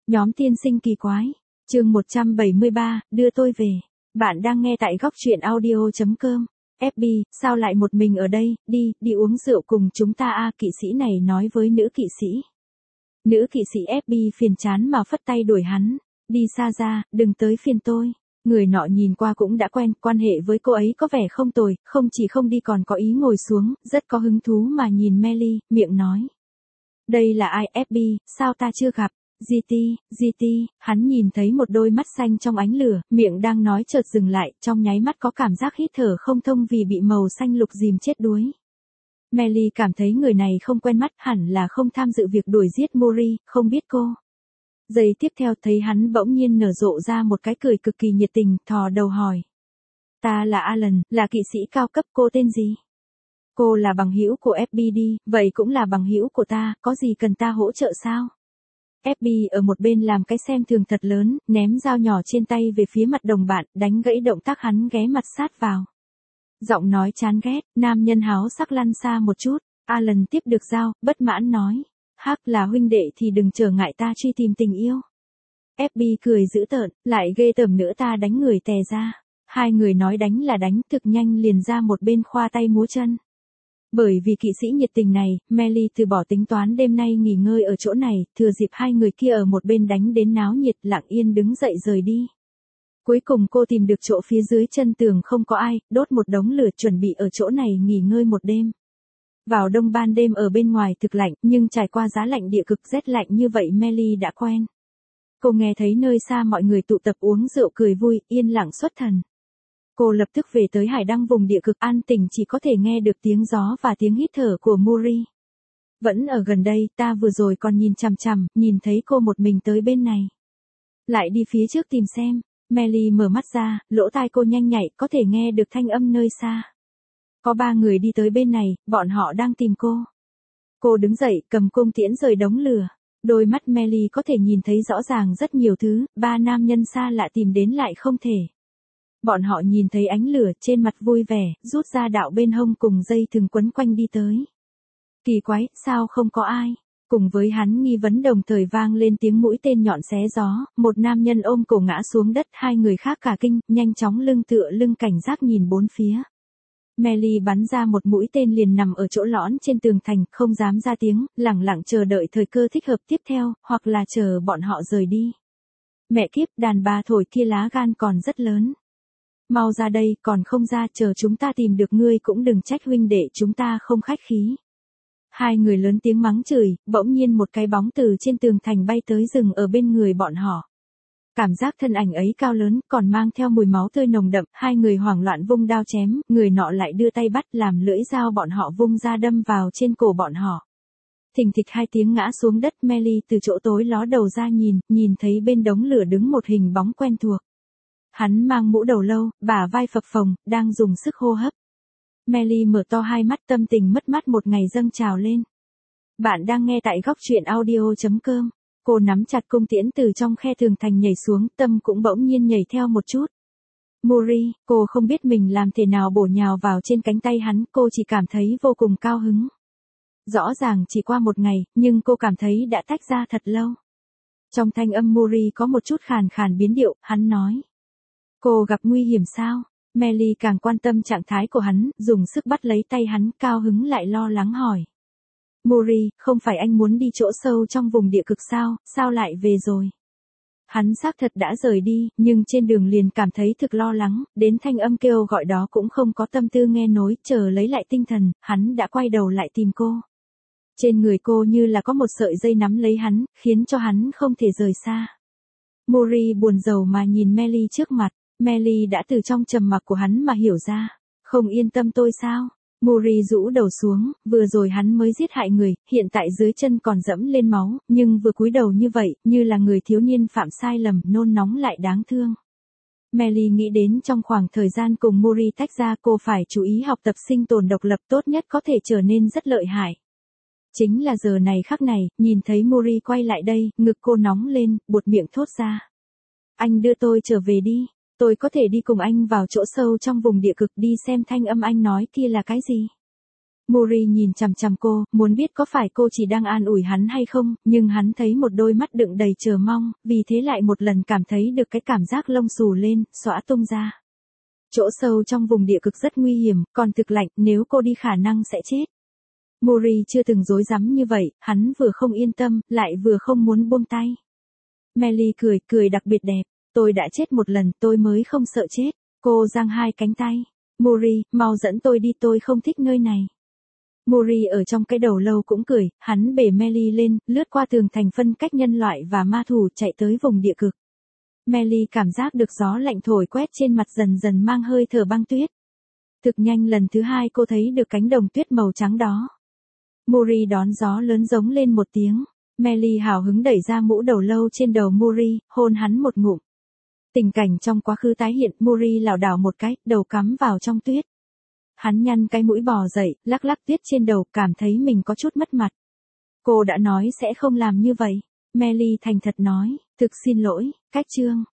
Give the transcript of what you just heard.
Nhóm tiên sinh kỳ quái. Chương 173, đưa tôi về. Bạn đang nghe tại góc truyện audio.com. FB, sao lại một mình ở đây, đi uống rượu cùng chúng ta a, kỵ sĩ này nói với nữ kỵ sĩ. Nữ kỵ sĩ FB phiền chán mà phất tay đuổi hắn. Đi xa ra, đừng tới phiền tôi. Người nọ nhìn qua cũng đã quen, quan hệ với cô ấy có vẻ không tồi, không chỉ không đi còn có ý ngồi xuống, rất có hứng thú mà nhìn Melly, miệng nói. Đây là ai FB, sao ta chưa gặp? GT, hắn nhìn thấy một đôi mắt xanh trong ánh lửa, miệng đang nói chợt dừng lại, trong nháy mắt có cảm giác hít thở không thông vì bị màu xanh lục dìm chết đuối. Melly cảm thấy người này không quen mắt, hẳn là không tham dự việc đuổi giết Mori, không biết cô. Giây tiếp theo thấy hắn bỗng nhiên nở rộ ra một cái cười cực kỳ nhiệt tình, thò đầu hỏi. Ta là Alan, là kỵ sĩ cao cấp, cô tên gì? Cô là bằng hữu của FBD, vậy cũng là bằng hữu của ta, có gì cần ta hỗ trợ sao? FB ở một bên làm cái xem thường thật lớn, ném dao nhỏ trên tay về phía mặt đồng bạn, đánh gãy động tác hắn ghé mặt sát vào. Giọng nói chán ghét, nam nhân háo sắc lăn xa một chút, Alan tiếp được dao, bất mãn nói. Hắc là huynh đệ thì đừng trở ngại ta truy tìm tình yêu. FB cười dữ tợn, lại ghê tởm nữa ta đánh người tè ra. Hai người nói đánh là đánh, thực nhanh liền ra một bên khoa tay múa chân. Bởi vì kỵ sĩ nhiệt tình này, Melly từ bỏ tính toán đêm nay nghỉ ngơi ở chỗ này, thừa dịp hai người kia ở một bên đánh đến náo nhiệt, lặng yên đứng dậy rời đi. Cuối cùng cô tìm được chỗ phía dưới chân tường không có ai, đốt một đống lửa chuẩn bị ở chỗ này nghỉ ngơi một đêm. Vào đông ban đêm ở bên ngoài thực lạnh, nhưng trải qua giá lạnh địa cực rét lạnh như vậy Melly đã quen. Cô nghe thấy nơi xa mọi người tụ tập uống rượu cười vui, yên lặng xuất thần. Cô lập tức về tới hải đăng vùng địa cực an tĩnh, chỉ có thể nghe được tiếng gió và tiếng hít thở của Mori. Vẫn ở gần đây, ta vừa rồi còn nhìn chằm chằm, nhìn thấy cô một mình tới bên này. Lại đi phía trước tìm xem. Melly mở mắt ra, lỗ tai cô nhanh nhạy, có thể nghe được thanh âm nơi xa. Có 3 người đi tới bên này, bọn họ đang tìm cô. Cô đứng dậy, cầm cung tiễn rời đống lửa. Đôi mắt Melly có thể nhìn thấy rõ ràng rất nhiều thứ, 3 nam nhân xa lạ tìm đến lại không thể. Bọn họ nhìn thấy ánh lửa, trên mặt vui vẻ, rút ra đạo bên hông cùng dây thừng quấn quanh đi tới. Kỳ quái, sao không có ai? Cùng với hắn nghi vấn đồng thời vang lên tiếng mũi tên nhọn xé gió, một nam nhân ôm cổ ngã xuống đất, 2 người khác cả kinh, nhanh chóng lưng tựa lưng cảnh giác nhìn bốn phía. Melly bắn ra một mũi tên liền nằm ở chỗ lõn trên tường thành, không dám ra tiếng, lẳng lặng chờ đợi thời cơ thích hợp tiếp theo, hoặc là chờ bọn họ rời đi. Mẹ kiếp, đàn bà thổi kia lá gan còn rất lớn. Mau ra đây, còn không ra, chờ chúng ta tìm được ngươi cũng đừng trách huynh đệ chúng ta không khách khí. 2 người lớn tiếng mắng chửi, bỗng nhiên một cái bóng từ trên tường thành bay tới dừng ở bên người bọn họ. Cảm giác thân ảnh ấy cao lớn, còn mang theo mùi máu tươi nồng đậm, 2 người hoảng loạn vung đao chém, người nọ lại đưa tay bắt làm lưỡi dao bọn họ vung ra đâm vào trên cổ bọn họ. Thình thịch 2 tiếng ngã xuống đất, Melly từ chỗ tối ló đầu ra nhìn thấy bên đống lửa đứng một hình bóng quen thuộc. Hắn mang mũ đầu lâu, bả vai phập phồng, đang dùng sức hô hấp. Melly mở to hai mắt, tâm tình mất mát một ngày dâng trào lên. Bạn đang nghe tại góc truyện audio.com. Cô nắm chặt cung tiễn từ trong khe tường thành nhảy xuống, tâm cũng bỗng nhiên nhảy theo một chút. Mori, cô không biết mình làm thế nào bổ nhào vào trên cánh tay hắn, cô chỉ cảm thấy vô cùng cao hứng. Rõ ràng chỉ qua một ngày, nhưng cô cảm thấy đã tách ra thật lâu. Trong thanh âm Mori có một chút khàn khàn biến điệu, hắn nói. Cô gặp nguy hiểm sao? Melly càng quan tâm trạng thái của hắn, dùng sức bắt lấy tay hắn, cao hứng lại lo lắng hỏi. Mori, không phải anh muốn đi chỗ sâu trong vùng địa cực sao, sao lại về rồi? Hắn xác thật đã rời đi, nhưng trên đường liền cảm thấy thực lo lắng, đến thanh âm kêu gọi đó cũng không có tâm tư nghe nối, chờ lấy lại tinh thần, hắn đã quay đầu lại tìm cô. Trên người cô như là có một sợi dây nắm lấy hắn, khiến cho hắn không thể rời xa. Mori buồn rầu mà nhìn Melly trước mặt, Melly đã từ trong trầm mặc của hắn mà hiểu ra. Không yên tâm tôi sao? Mori rũ đầu xuống, vừa rồi hắn mới giết hại người, hiện tại dưới chân còn dẫm lên máu, nhưng vừa cúi đầu như vậy, như là người thiếu niên phạm sai lầm, nôn nóng lại đáng thương. Melly nghĩ đến trong khoảng thời gian cùng Mori tách ra, cô phải chú ý học tập sinh tồn độc lập, tốt nhất có thể trở nên rất lợi hại. Chính là giờ này khắc này, nhìn thấy Mori quay lại đây, ngực cô nóng lên, buột miệng thốt ra. Anh đưa tôi trở về đi. Tôi có thể đi cùng anh vào chỗ sâu trong vùng địa cực, đi xem thanh âm anh nói kia là cái gì. Mori nhìn chằm chằm cô, muốn biết có phải cô chỉ đang an ủi hắn hay không, nhưng hắn thấy một đôi mắt đựng đầy chờ mong, vì thế lại một lần cảm thấy được cái cảm giác lông xù lên, xõa tung ra. Chỗ sâu trong vùng địa cực rất nguy hiểm, còn thực lạnh, nếu cô đi khả năng sẽ chết. Mori chưa từng dối rắm như vậy, hắn vừa không yên tâm, lại vừa không muốn buông tay. Melly cười đặc biệt đẹp. Tôi đã chết một lần, tôi mới không sợ chết. Cô giang hai cánh tay. Mori, mau dẫn tôi đi, tôi không thích nơi này. Mori ở trong cái đầu lâu cũng cười, hắn bể Melly lên, lướt qua tường thành phân cách nhân loại và ma thủ chạy tới vùng địa cực. Melly cảm giác được gió lạnh thổi quét trên mặt dần dần mang hơi thở băng tuyết. Thực nhanh lần thứ hai cô thấy được cánh đồng tuyết màu trắng đó. Mori đón gió lớn giống lên một tiếng. Melly hào hứng đẩy ra mũ đầu lâu trên đầu Mori, hôn hắn một ngụm. Tình cảnh trong quá khứ tái hiện, Mori lảo đảo một cái, đầu cắm vào trong tuyết. Hắn nhăn cái mũi bò dậy, lắc lắc tuyết trên đầu, cảm thấy mình có chút mất mặt. Cô đã nói sẽ không làm như vậy. Melly thành thật nói, thực xin lỗi, cách chương.